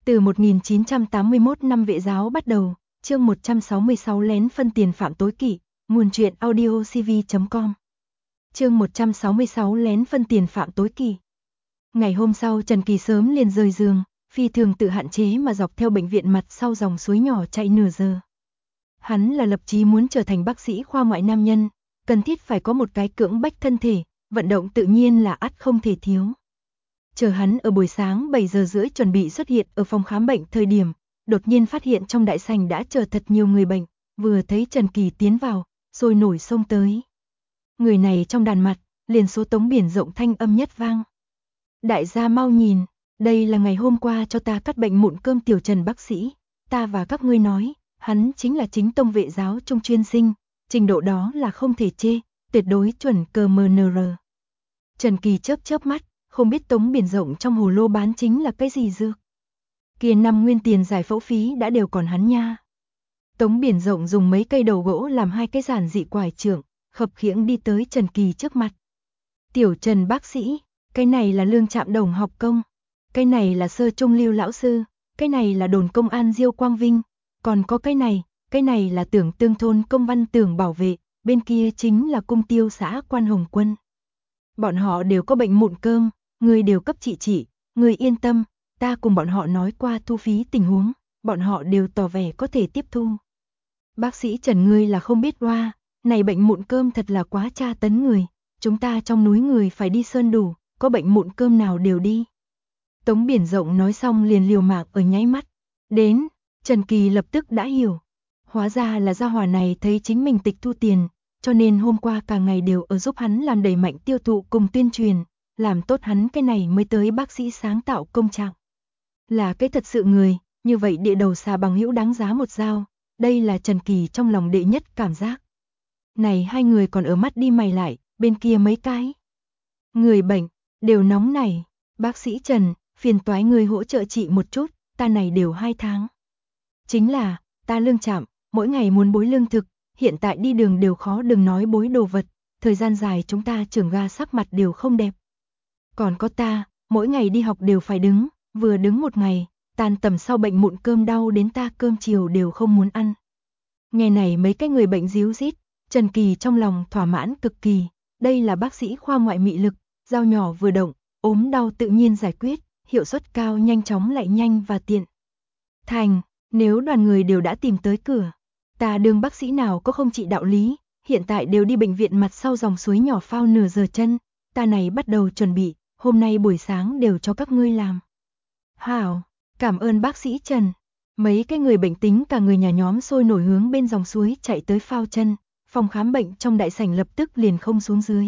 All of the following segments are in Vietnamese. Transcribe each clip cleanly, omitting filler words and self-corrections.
Từ 1981 năm vệ giáo bắt đầu, chương 166 lén phân tiền phạm tối kỵ, nguồn truyện audiocv.com. Chương 166 lén phân tiền phạm tối kỵ. Ngày hôm sau Trần Kỳ sớm liền rời giường, phi thường tự hạn chế mà dọc theo bệnh viện mặt sau dòng suối nhỏ chạy nửa giờ. Hắn là lập chí muốn trở thành bác sĩ khoa ngoại nam nhân, cần thiết phải có một cái cưỡng bách thân thể, vận động tự nhiên là ắt không thể thiếu. Chờ hắn ở buổi sáng 7 giờ rưỡi chuẩn bị xuất hiện ở phòng khám bệnh thời điểm, đột nhiên phát hiện trong đại sảnh đã chờ thật nhiều người bệnh, vừa thấy Trần Kỳ tiến vào, sôi nổi xông tới. Người này trong đàn mặt, liền số Tống Biển Rộng thanh âm nhất vang. Đại gia mau nhìn, đây là ngày hôm qua cho ta cắt bệnh mụn cơm tiểu Trần bác sĩ, ta và các ngươi nói, hắn chính là chính tông vệ giáo trung chuyên sinh, trình độ đó là không thể chê, tuyệt đối chuẩn CMNR. Trần Kỳ chớp mắt, không biết Tống Biển Rộng trong hồ lô bán chính là cái gì dược. Kia 5 nguyên tiền giải phẫu phí đã đều còn hắn nha. Tống Biển Rộng dùng mấy cây đầu gỗ làm hai cái giản dị quải trượng, khập khiễng đi tới Trần Kỳ trước mặt. Tiểu Trần bác sĩ, cái này là Lương Trạm Đồng học công, cái này là Sơ Trung Lưu lão sư, cái này là đồn công an Diêu Quang Vinh, còn có cái này là Tưởng Tương thôn công văn Tưởng bảo vệ, bên kia chính là cung tiêu xã Quan Hồng Quân. Bọn họ đều có bệnh mụn cơm, người đều cấp trị, người yên tâm, ta cùng bọn họ nói qua thu phí tình huống, bọn họ đều tỏ vẻ có thể tiếp thu. Bác sĩ Trần ngươi là không biết oa, này bệnh mụn cơm thật là quá tra tấn người, chúng ta trong núi người phải đi sơn đủ, có bệnh mụn cơm nào đều đi. Tống Biển Rộng nói xong liền liều mạng ở nháy mắt. Đến, Trần Kỳ lập tức đã hiểu. Hóa ra là gia hỏa này thấy chính mình tịch thu tiền, cho nên hôm qua cả ngày đều ở giúp hắn làm đẩy mạnh tiêu thụ cùng tuyên truyền, làm tốt hắn cái này mới tới bác sĩ sáng tạo công trạng. Là cái thật sự người, như vậy địa đầu xà bằng hữu đáng giá một dao, đây là Trần Kỳ trong lòng đệ nhất cảm giác. Này hai người còn ở mắt đi mày lại, bên kia mấy cái. Người bệnh, đều nóng này, bác sĩ Trần, phiền toái người hỗ trợ trị một chút, ta này đều 2 tháng. Chính là, ta Lương Trạm, mỗi ngày muốn bối lương thực, hiện tại đi đường đều khó đừng nói bối đồ vật, thời gian dài chúng ta trưởng ga sắc mặt đều không đẹp. Còn có ta, mỗi ngày đi học đều phải đứng, vừa đứng một ngày, tan tầm sau bệnh mụn cơm đau đến ta cơm chiều đều không muốn ăn. Nghe này mấy cái người bệnh díu dít, Trần Kỳ trong lòng thỏa mãn cực kỳ, đây là bác sĩ khoa ngoại mị lực, dao nhỏ vừa động, ốm đau tự nhiên giải quyết, hiệu suất cao nhanh chóng lại nhanh và tiện. Thành, nếu đoàn người đều đã tìm tới cửa, ta đương bác sĩ nào có không trị đạo lý, hiện tại đều đi bệnh viện mặt sau dòng suối nhỏ phao nửa giờ chân, ta này bắt đầu chuẩn bị, hôm nay buổi sáng đều cho các ngươi làm. Hảo, cảm ơn bác sĩ Trần. Mấy cái người bệnh tính cả người nhà nhóm sôi nổi hướng bên dòng suối chạy tới phao chân, phòng khám bệnh trong đại sảnh lập tức liền không xuống dưới.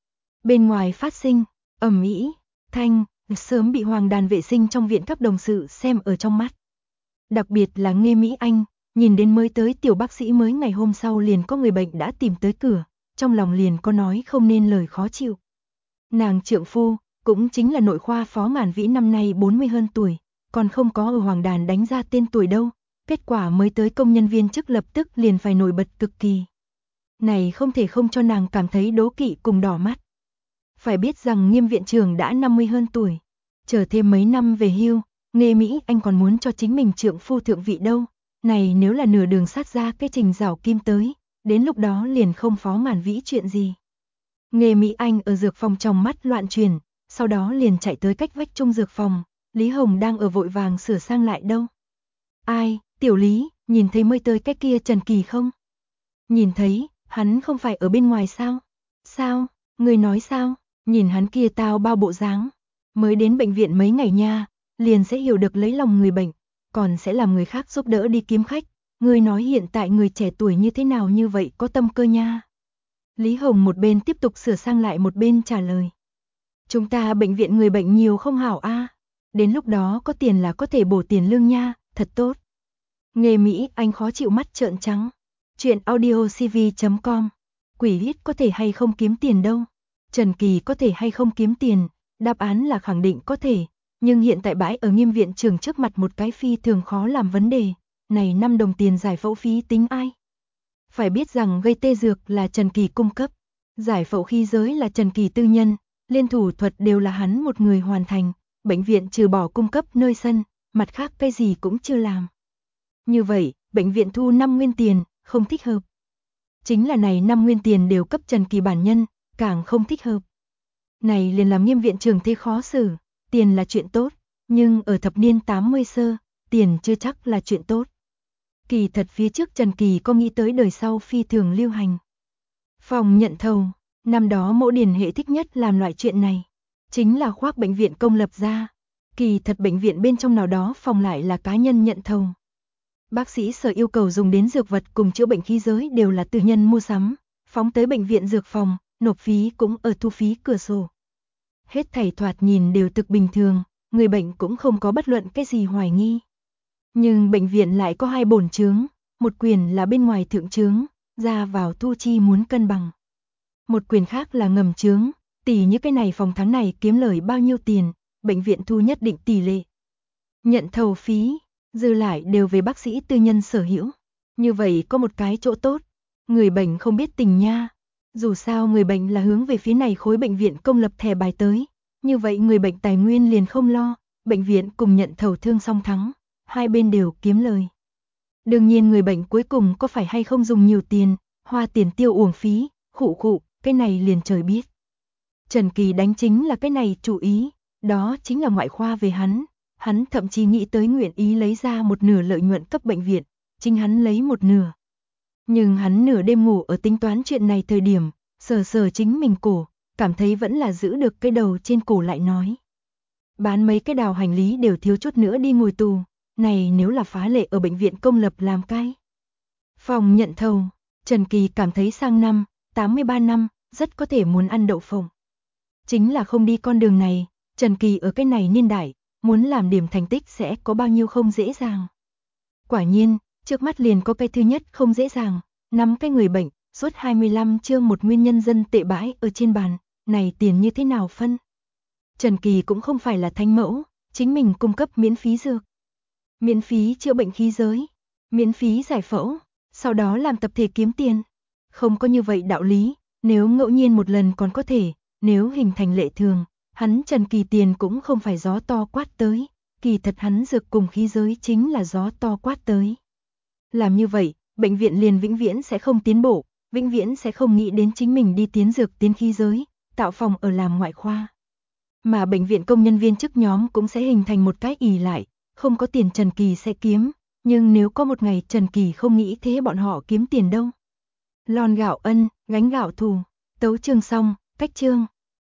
Bên ngoài phát sinh, ầm ĩ, thanh, sớm bị Hoàng đàn vệ sinh trong viện các đồng sự xem ở trong mắt. Đặc biệt là Nghê Mỹ Anh, nhìn đến mới tới tiểu bác sĩ mới ngày hôm sau liền có người bệnh đã tìm tới cửa, trong lòng liền có nói không nên lời khó chịu. Nàng trượng phu, cũng chính là nội khoa Phó Ngàn Vĩ năm nay 40 hơn tuổi, còn không có ở Hoàng đàn đánh ra tên tuổi đâu, kết quả mới tới công nhân viên chức lập tức liền phải nổi bật cực kỳ. Này không thể không cho nàng cảm thấy đố kỵ cùng đỏ mắt. Phải biết rằng Nghiêm viện trưởng đã 50 hơn tuổi, chờ thêm mấy năm về hưu, Nghê Mỹ Anh còn muốn cho chính mình trượng phu thượng vị đâu, này nếu là nửa đường sát ra cái Trình Giảo Kim tới, đến lúc đó liền không Phó Ngàn Vĩ chuyện gì. Nghê Mỹ Anh ở dược phòng trong mắt loạn truyền, sau đó liền chạy tới cách vách trung dược phòng, Lý Hồng đang ở vội vàng sửa sang lại đâu. Ai, tiểu Lý, nhìn thấy mới tới cái kia Trần Kỳ không? Nhìn thấy, hắn không phải ở bên ngoài sao? Sao, người nói sao? Nhìn hắn kia tao bao bộ dáng, mới đến bệnh viện mấy ngày nha, liền sẽ hiểu được lấy lòng người bệnh, còn sẽ làm người khác giúp đỡ đi kiếm khách. Người nói hiện tại người trẻ tuổi như thế nào như vậy có tâm cơ nha. Lý Hồng một bên tiếp tục sửa sang lại một bên trả lời. Chúng ta bệnh viện người bệnh nhiều không hảo a, đến lúc đó có tiền là có thể bổ tiền lương nha, thật tốt. Nghê Mỹ Anh khó chịu mắt trợn trắng. Chuyện audiocv.com. Quỷ hít có thể hay không kiếm tiền đâu. Trần Kỳ có thể hay không kiếm tiền, đáp án là khẳng định có thể, nhưng hiện tại bãi ở Nghiêm viện trưởng trước mặt một cái phi thường khó làm vấn đề, này 5 đồng tiền giải phẫu phí tính ai? Phải biết rằng gây tê dược là Trần Kỳ cung cấp, giải phẫu khí giới là Trần Kỳ tư nhân, liên thủ thuật đều là hắn một người hoàn thành, bệnh viện trừ bỏ cung cấp nơi sân, mặt khác cái gì cũng chưa làm. Như vậy, bệnh viện thu 5 nguyên tiền, không thích hợp. Chính là này 5 nguyên tiền đều cấp Trần Kỳ bản nhân, càng không thích hợp. Này liền làm Nghiêm viện trưởng thấy khó xử, tiền là chuyện tốt, nhưng ở thập niên 80 sơ, tiền chưa chắc là chuyện tốt. Kỳ thật phía trước Trần Kỳ có nghĩ tới đời sau phi thường lưu hành. Phòng nhận thầu, năm đó Mỗ Điền Hệ thích nhất làm loại chuyện này, chính là khoác bệnh viện công lập ra. Kỳ thật bệnh viện bên trong nào đó phòng lại là cá nhân nhận thầu. Bác sĩ sở yêu cầu dùng đến dược vật cùng chữa bệnh khí giới đều là tư nhân mua sắm, phóng tới bệnh viện dược phòng, nộp phí cũng ở thu phí cửa sổ. Hết thảy thoạt nhìn đều thực bình thường, người bệnh cũng không có bất luận cái gì hoài nghi. Nhưng bệnh viện lại có hai bổn chướng, một quyền là bên ngoài thượng chướng, ra vào thu chi muốn cân bằng. Một quyền khác là ngầm chướng, tỷ như cái này phòng tháng này kiếm lời bao nhiêu tiền, bệnh viện thu nhất định tỷ lệ. Nhận thầu phí, dư lại đều về bác sĩ tư nhân sở hữu. Như vậy có một cái chỗ tốt, người bệnh không biết tình nha. Dù sao người bệnh là hướng về phía này khối bệnh viện công lập thẻ bài tới, như vậy người bệnh tài nguyên liền không lo, bệnh viện cùng nhận thầu thương song thắng, hai bên đều kiếm lời. Đương nhiên người bệnh cuối cùng có phải hay không dùng nhiều tiền, hoa tiền tiêu uổng phí, khụ, cái này liền trời biết. Trần Kỳ đánh chính là cái này chủ ý, đó chính là ngoại khoa về hắn thậm chí nghĩ tới nguyện ý lấy ra một nửa lợi nhuận cấp bệnh viện, chính hắn lấy một nửa. Nhưng hắn nửa đêm ngủ ở tính toán chuyện này thời điểm, sờ chính mình cổ, cảm thấy vẫn là giữ được cái đầu trên cổ lại nói. Bán mấy cái đào hành lý đều thiếu chút nữa đi ngồi tù, này nếu là phá lệ ở bệnh viện công lập làm cái. Phòng nhận thầu, Trần Kỳ cảm thấy sang năm, 83 năm, rất có thể muốn ăn đậu phộng. Chính là không đi con đường này, Trần Kỳ ở cái này niên đại, muốn làm điểm thành tích sẽ có bao nhiêu không dễ dàng. Quả nhiên, trước mắt liền có cái thứ nhất không dễ dàng, 5 cái người bệnh, suốt 25 chương một nguyên nhân dân tệ bãi ở trên bàn, này tiền như thế nào phân. Trần Kỳ cũng không phải là thánh mẫu, chính mình cung cấp miễn phí dược, miễn phí chữa bệnh khí giới, miễn phí giải phẫu, sau đó làm tập thể kiếm tiền. Không có như vậy đạo lý, nếu ngẫu nhiên một lần còn có thể, nếu hình thành lệ thường, hắn Trần Kỳ tiền cũng không phải gió to quát tới, kỳ thật hắn dược cùng khí giới chính là gió to quát tới. Làm như vậy, bệnh viện liền vĩnh viễn sẽ không tiến bộ, vĩnh viễn sẽ không nghĩ đến chính mình đi tiến dược tiến khí giới, tạo phòng ở làm ngoại khoa. Mà bệnh viện công nhân viên chức nhóm cũng sẽ hình thành một cái ỷ lại, không có tiền Trần Kỳ sẽ kiếm, nhưng nếu có một ngày Trần Kỳ không nghĩ thế bọn họ kiếm tiền đâu. Lon gạo ân, gánh gạo thù, tấu chương xong, cách chương.